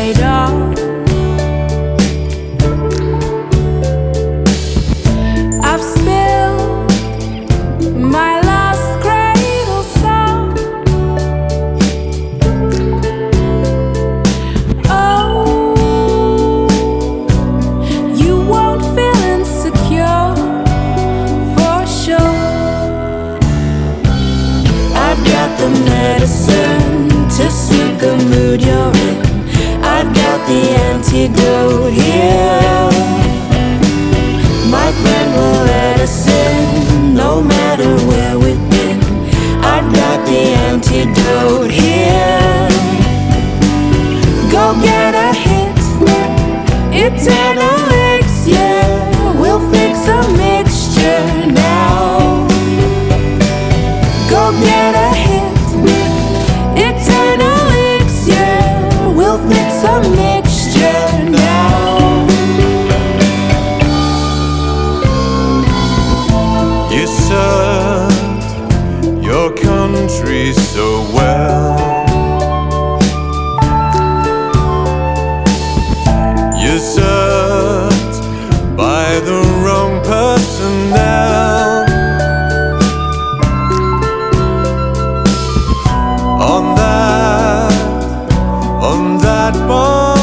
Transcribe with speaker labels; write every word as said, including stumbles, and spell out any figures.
Speaker 1: radar. I've spilled my last cradle song. Oh, you won't feel insecure for sure. I've got the medicine to suit the mood you're in. I've got the antidote here. My friend will let us in, no matter where we've been. I've got the antidote here. Go get a hit, eternal elixir. We'll fix a mixture now. Go get a hit, eternal elixir. We'll fix a mixture now.
Speaker 2: You served your country so well. You served by the wrong personnel. On that, on that bar